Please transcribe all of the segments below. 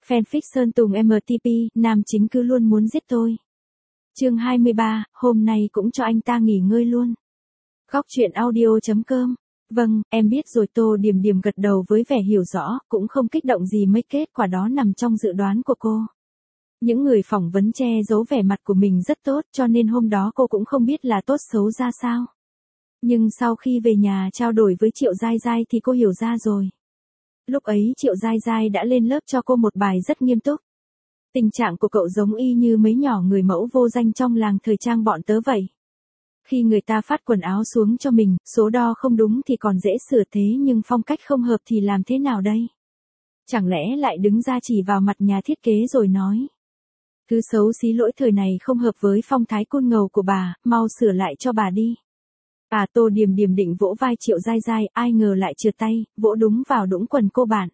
Fanfic Sơn Tùng MTP, nam chính cứ luôn muốn giết tôi. Chương 23, hôm nay cũng cho anh ta nghỉ ngơi luôn. Góc truyện audio.com. Vâng, em biết rồi. Tô Điềm Điềm gật đầu với vẻ hiểu rõ, cũng không kích động gì mấy, kết quả đó nằm trong dự đoán của cô. Những người phỏng vấn che giấu vẻ mặt của mình rất tốt, cho nên hôm đó cô cũng không biết là tốt xấu ra sao. Nhưng sau khi về nhà trao đổi với Triệu Giai Giai thì cô hiểu ra rồi. Lúc ấy Triệu Giai Giai đã lên lớp cho cô một bài rất nghiêm túc. Tình trạng của cậu giống y như mấy nhỏ người mẫu vô danh trong làng thời trang bọn tớ vậy. Khi người ta phát quần áo xuống cho mình, số đo không đúng thì còn dễ sửa, thế nhưng phong cách không hợp thì làm thế nào đây? Chẳng lẽ lại đứng ra chỉ vào mặt nhà thiết kế rồi nói: thứ xấu xí lỗi thời này không hợp với phong thái côn ngầu của bà, mau sửa lại cho bà đi. Tô Điềm Điềm định vỗ vai Triệu Giai Giai, ai ngờ lại trượt tay, vỗ đúng vào đũng quần cô bạn.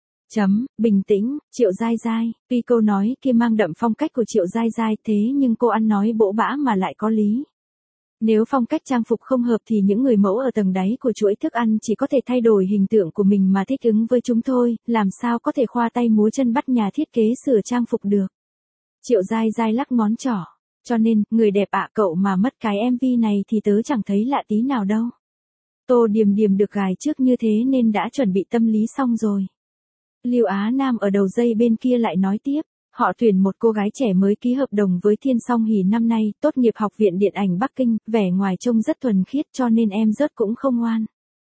Bình tĩnh, Triệu Giai Giai. Tuy câu nói kia mang đậm phong cách của Triệu Giai Giai, thế nhưng cô ăn nói bỗ bã mà lại có lý. Nếu phong cách trang phục không hợp thì những người mẫu ở tầng đáy của chuỗi thức ăn chỉ có thể thay đổi hình tượng của mình mà thích ứng với chúng thôi, làm sao có thể khoa tay múa chân bắt nhà thiết kế sửa trang phục được. Triệu Giai Giai lắc ngón trỏ. Cho nên, người đẹp ạ, cậu mà mất cái MV này thì tớ chẳng thấy lạ tí nào đâu. Tô Điềm Điềm được gài trước như thế nên đã chuẩn bị tâm lý xong rồi. Lưu Á Nam ở đầu dây bên kia lại nói tiếp, họ tuyển một cô gái trẻ mới ký hợp đồng với Thiên Song Hỷ năm nay, tốt nghiệp Học viện Điện ảnh Bắc Kinh, vẻ ngoài trông rất thuần khiết cho nên em rớt cũng không ngoan.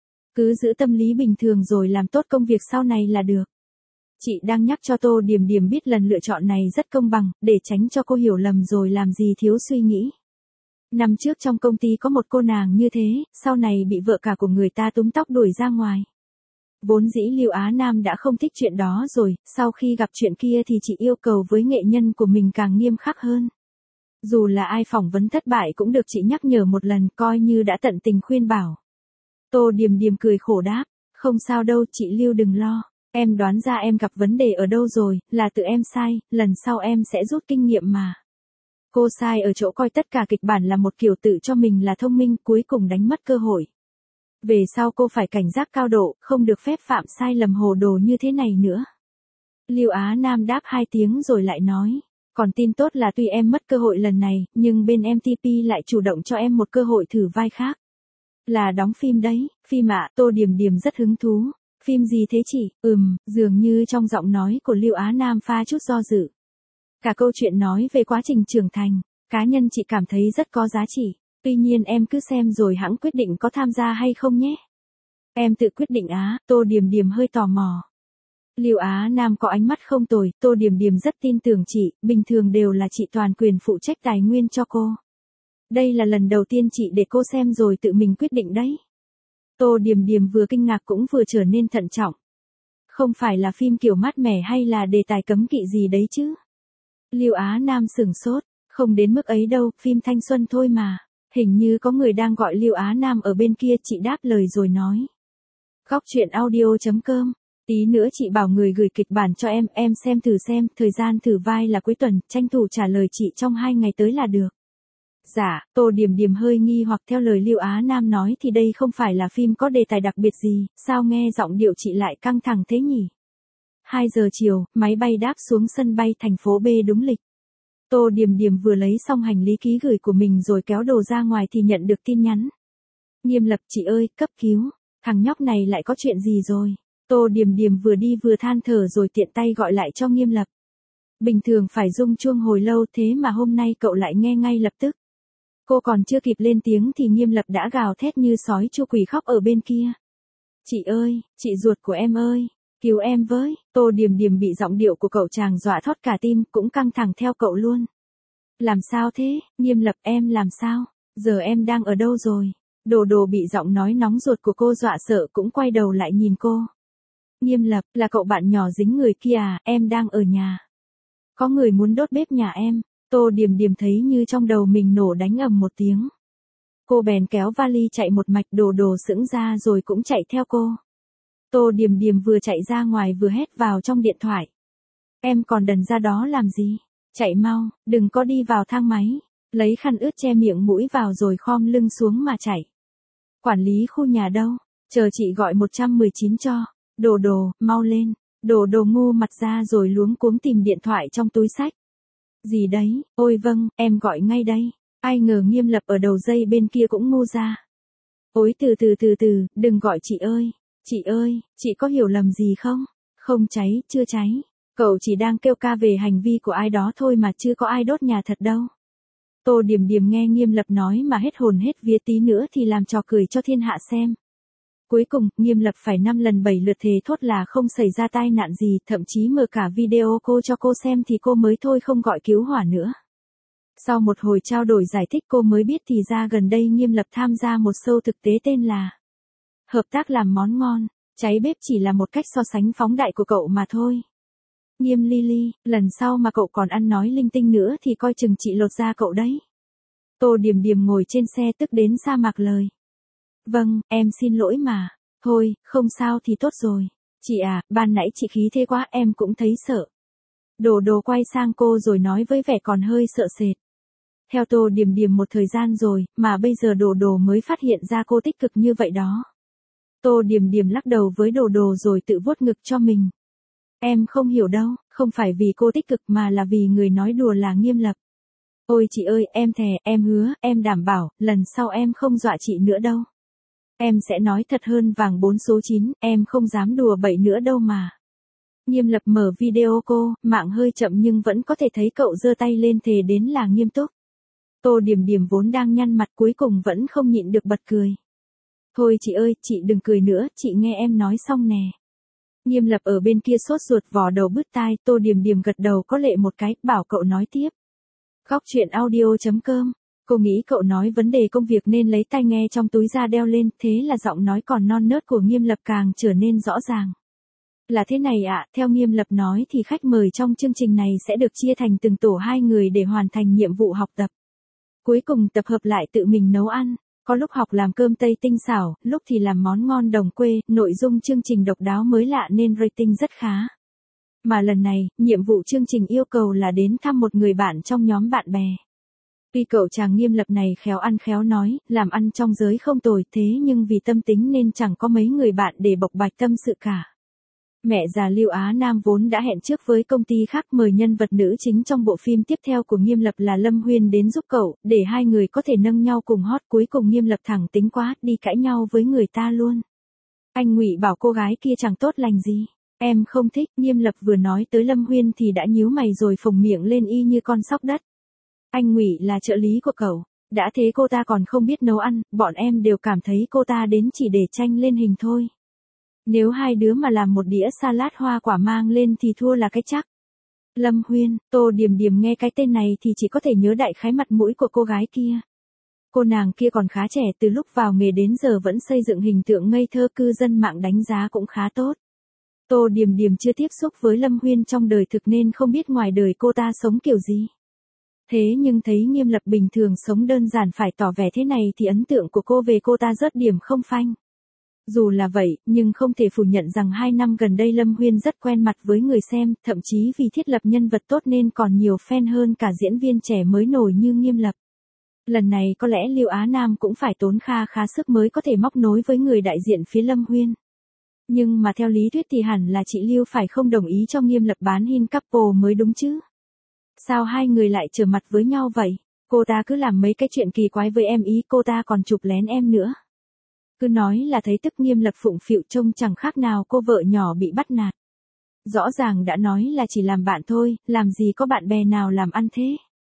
Cứ giữ tâm lý bình thường rồi làm tốt công việc sau này là được. Chị đang nhắc cho Tô Điềm Điềm biết lần lựa chọn này rất công bằng, để tránh cho cô hiểu lầm rồi làm gì thiếu suy nghĩ. Năm trước trong công ty có một cô nàng như thế, sau này bị vợ cả của người ta túm tóc đuổi ra ngoài. Vốn dĩ Lưu Á Nam đã không thích chuyện đó rồi, sau khi gặp chuyện kia thì chị yêu cầu với nghệ nhân của mình càng nghiêm khắc hơn. Dù là ai phỏng vấn thất bại cũng được chị nhắc nhở một lần, coi như đã tận tình khuyên bảo. Tô Điềm Điềm cười khổ đáp, không sao đâu chị Lưu, đừng lo. Em đoán ra em gặp vấn đề ở đâu rồi, là tự em sai, lần sau em sẽ rút kinh nghiệm mà. Cô sai ở chỗ coi tất cả kịch bản là một kiểu tự cho mình là thông minh, cuối cùng đánh mất cơ hội. Về sau cô phải cảnh giác cao độ, không được phép phạm sai lầm hồ đồ như thế này nữa. Lưu Á Nam đáp 2 tiếng rồi lại nói, còn tin tốt là tuy em mất cơ hội lần này, nhưng bên MTP lại chủ động cho em một cơ hội thử vai khác. Là đóng phim đấy. Phim ạ? Tô Điềm Điềm rất hứng thú. Phim gì thế chị? Dường như trong giọng nói của Lưu Á Nam pha chút do dự. Cả câu chuyện nói về quá trình trưởng thành, cá nhân chị cảm thấy rất có giá trị. Tuy nhiên em cứ xem rồi hẵng quyết định có tham gia hay không nhé. Em tự quyết định á? Tô Điềm Điềm hơi tò mò. Lưu Á Nam có ánh mắt không tồi, Tô Điềm Điềm rất tin tưởng chị, bình thường đều là chị toàn quyền phụ trách tài nguyên cho cô. Đây là lần đầu tiên chị để cô xem rồi tự mình quyết định đấy. Tô Điềm Điềm vừa kinh ngạc cũng vừa trở nên thận trọng. Không phải là phim kiểu mát mẻ hay là đề tài cấm kỵ gì đấy chứ? Lưu Á Nam sửng sốt, không đến mức ấy đâu, phim thanh xuân thôi mà. Hình như có người đang gọi Lưu Á Nam ở bên kia, chị đáp lời rồi nói. Góc truyện audio.com. Tí nữa chị bảo người gửi kịch bản cho em xem thử xem, thời gian thử vai là cuối tuần, tranh thủ trả lời chị trong 2 ngày tới là được. Dạ, Tô Điềm Điềm hơi nghi hoặc theo lời Lưu Á Nam nói thì đây không phải là phim có đề tài đặc biệt gì, sao nghe giọng điệu chị lại căng thẳng thế nhỉ? 2 giờ chiều, máy bay đáp xuống sân bay thành phố B đúng lịch. Tô Điềm Điềm vừa lấy xong hành lý ký gửi của mình rồi kéo đồ ra ngoài thì nhận được tin nhắn. Nghiêm Lập, chị ơi, cấp cứu, thằng nhóc này lại có chuyện gì rồi? Tô Điềm Điềm vừa đi vừa than thở rồi tiện tay gọi lại cho Nghiêm Lập. Bình thường phải rung chuông hồi lâu thế mà hôm nay cậu lại nghe ngay lập tức. Cô còn chưa kịp lên tiếng thì Nghiêm Lập đã gào thét như sói chu quỷ khóc ở bên kia. Chị ơi, chị ruột của em ơi, cứu em với. Tô Điềm Điềm bị giọng điệu của cậu chàng dọa thót cả tim, cũng căng thẳng theo cậu luôn. Làm sao thế? Nghiêm Lập, em làm sao? Giờ em đang ở đâu rồi? Đồ Đồ bị giọng nói nóng ruột của cô dọa sợ cũng quay đầu lại nhìn cô. Nghiêm Lập, là cậu bạn nhỏ dính người kia à? Em đang ở nhà. Có người muốn đốt bếp nhà em. Tô Điềm Điềm thấy như trong đầu mình nổ đánh ầm một tiếng. Cô bèn kéo vali chạy một mạch, Đồ Đồ sững ra rồi cũng chạy theo cô. Tô Điềm Điềm vừa chạy ra ngoài vừa hét vào trong điện thoại. Em còn đần ra đó làm gì? Chạy mau, đừng có đi vào thang máy. Lấy khăn ướt che miệng mũi vào rồi khom lưng xuống mà chạy. Quản lý khu nhà đâu? Chờ chị gọi 119 cho. Đồ Đồ, mau lên. Đồ đồ ngu mặt ra rồi luống cuống tìm điện thoại trong túi xách. Gì đấy, ôi vâng, em gọi ngay đây. Ai ngờ Nghiêm Lập ở đầu dây bên kia cũng ngu ra. Ôi từ từ, đừng gọi chị ơi. Chị ơi, chị có hiểu lầm gì không? Không cháy, chưa cháy. Cậu chỉ đang kêu ca về hành vi của ai đó thôi mà chưa có ai đốt nhà thật đâu. Tô Điềm Điềm nghe Nghiêm Lập nói mà hết hồn hết vía, tí nữa thì làm trò cười cho thiên hạ xem. Cuối cùng, Nghiêm Lập phải 5 lần 7 lượt thề thốt là không xảy ra tai nạn gì, thậm chí mở cả video cô cho cô xem thì cô mới thôi không gọi cứu hỏa nữa. Sau một hồi trao đổi giải thích cô mới biết thì ra gần đây Nghiêm Lập tham gia một show thực tế tên là Hợp tác làm món ngon, cháy bếp chỉ là một cách so sánh phóng đại của cậu mà thôi. Nghiêm Lily, lần sau mà cậu còn ăn nói linh tinh nữa thì coi chừng chị lột da cậu đấy. Tô Điềm Điềm ngồi trên xe tức đến sa mạc lời. Vâng, em xin lỗi mà. Thôi, không sao thì tốt rồi. Chị à, ban nãy chị khí thế quá em cũng thấy sợ. Đồ đồ quay sang cô rồi nói với vẻ còn hơi sợ sệt. Theo Tô Điềm Điềm một thời gian rồi, mà bây giờ đồ đồ mới phát hiện ra cô tích cực như vậy đó. Tô Điềm Điềm lắc đầu với đồ đồ rồi tự vuốt ngực cho mình. Em không hiểu đâu, không phải vì cô tích cực mà là vì người nói đùa là Nghiêm Lập. Ôi chị ơi, em thề, em hứa, em đảm bảo, lần sau em không dọa chị nữa đâu. Em sẽ nói thật hơn vàng 4 số 9, em không dám đùa bậy nữa đâu mà. Nghiêm Lập mở video cô, mạng hơi chậm nhưng vẫn có thể thấy cậu giơ tay lên thề đến là nghiêm túc. Tô Điềm Điềm vốn đang nhăn mặt cuối cùng vẫn không nhịn được bật cười. Thôi chị ơi, chị đừng cười nữa, chị nghe em nói xong nè. Nghiêm Lập ở bên kia sốt ruột vò đầu bứt tai, Tô Điềm Điềm gật đầu có lệ một cái, bảo cậu nói tiếp. Góc chuyện audio.com. Cô nghĩ cậu nói vấn đề công việc nên lấy tai nghe trong túi ra đeo lên, thế là giọng nói còn non nớt của Nghiêm Lập càng trở nên rõ ràng. Là thế này ạ, theo Nghiêm Lập nói thì khách mời trong chương trình này sẽ được chia thành từng tổ 2 người để hoàn thành nhiệm vụ học tập. Cuối cùng tập hợp lại tự mình nấu ăn, có lúc học làm cơm Tây tinh xảo, lúc thì làm món ngon đồng quê, nội dung chương trình độc đáo mới lạ nên rating rất khá. Mà lần này, nhiệm vụ chương trình yêu cầu là đến thăm một người bạn trong nhóm bạn bè. Tuy cậu chàng Nghiêm Lập này khéo ăn khéo nói, làm ăn trong giới không tồi thế nhưng vì tâm tính nên chẳng có mấy người bạn để bộc bạch tâm sự cả. Mẹ già Lưu Á Nam vốn đã hẹn trước với công ty khác mời nhân vật nữ chính trong bộ phim tiếp theo của Nghiêm Lập là Lâm Huyên đến giúp cậu, để hai người có thể nâng nhau cùng hot. Cuối cùng Nghiêm Lập thẳng tính quá, đi cãi nhau với người ta luôn. Anh Ngụy bảo cô gái kia chẳng tốt lành gì. Em không thích. Nghiêm Lập vừa nói tới Lâm Huyên thì đã nhíu mày rồi phồng miệng lên y như con sóc đất. Anh Ngụy là trợ lý của cậu. Đã thế cô ta còn không biết nấu ăn, bọn em đều cảm thấy cô ta đến chỉ để tranh lên hình thôi. Nếu hai đứa mà làm một đĩa salad hoa quả mang lên thì thua là cái chắc. Lâm Huyên, Tô Điềm Điềm nghe cái tên này thì chỉ có thể nhớ đại khái mặt mũi của cô gái kia. Cô nàng kia còn khá trẻ, từ lúc vào nghề đến giờ vẫn xây dựng hình tượng ngây thơ, cư dân mạng đánh giá cũng khá tốt. Tô Điềm Điềm chưa tiếp xúc với Lâm Huyên trong đời thực nên không biết ngoài đời cô ta sống kiểu gì. Thế nhưng thấy Nghiêm Lập bình thường sống đơn giản phải tỏ vẻ thế này thì ấn tượng của cô về cô ta rớt điểm không phanh. Dù là vậy, nhưng không thể phủ nhận rằng 2 năm gần đây Lâm Huyên rất quen mặt với người xem, thậm chí vì thiết lập nhân vật tốt nên còn nhiều fan hơn cả diễn viên trẻ mới nổi như Nghiêm Lập. Lần này có lẽ Lưu Á Nam cũng phải tốn khá sức mới có thể móc nối với người đại diện phía Lâm Huyên. Nhưng mà theo lý thuyết thì hẳn là chị Lưu phải không đồng ý cho Nghiêm Lập bán hin couple mới đúng chứ. Sao hai người lại trở mặt với nhau vậy? Cô ta cứ làm mấy cái chuyện kỳ quái với em ý, cô ta còn chụp lén em nữa. Cứ nói là thấy tức. Nghiêm Lập phụng phịu trông chẳng khác nào cô vợ nhỏ bị bắt nạt. Rõ ràng đã nói là chỉ làm bạn thôi, làm gì có bạn bè nào làm ăn thế.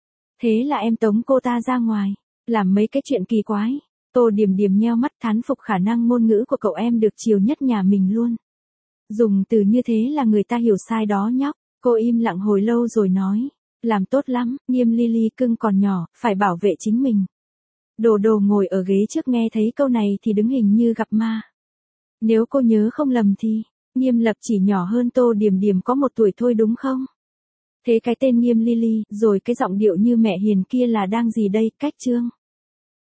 Thế là em tống cô ta ra ngoài, làm mấy cái chuyện kỳ quái. Tô Điềm Điềm nheo mắt thán phục khả năng ngôn ngữ của cậu em được chiều nhất nhà mình luôn. Dùng từ như thế là người ta hiểu sai đó nhóc. Cô im lặng hồi lâu rồi nói, làm tốt lắm, Nghiêm Lily cưng còn nhỏ, phải bảo vệ chính mình. Đồ đồ ngồi ở ghế trước nghe thấy câu này thì đứng hình như gặp ma. Nếu cô nhớ không lầm thì, Nghiêm Lập chỉ nhỏ hơn Tô Điềm Điềm có 1 tuổi thôi đúng không? Thế cái tên Nghiêm Lily, rồi cái giọng điệu như mẹ hiền kia là đang gì đây, cách chương?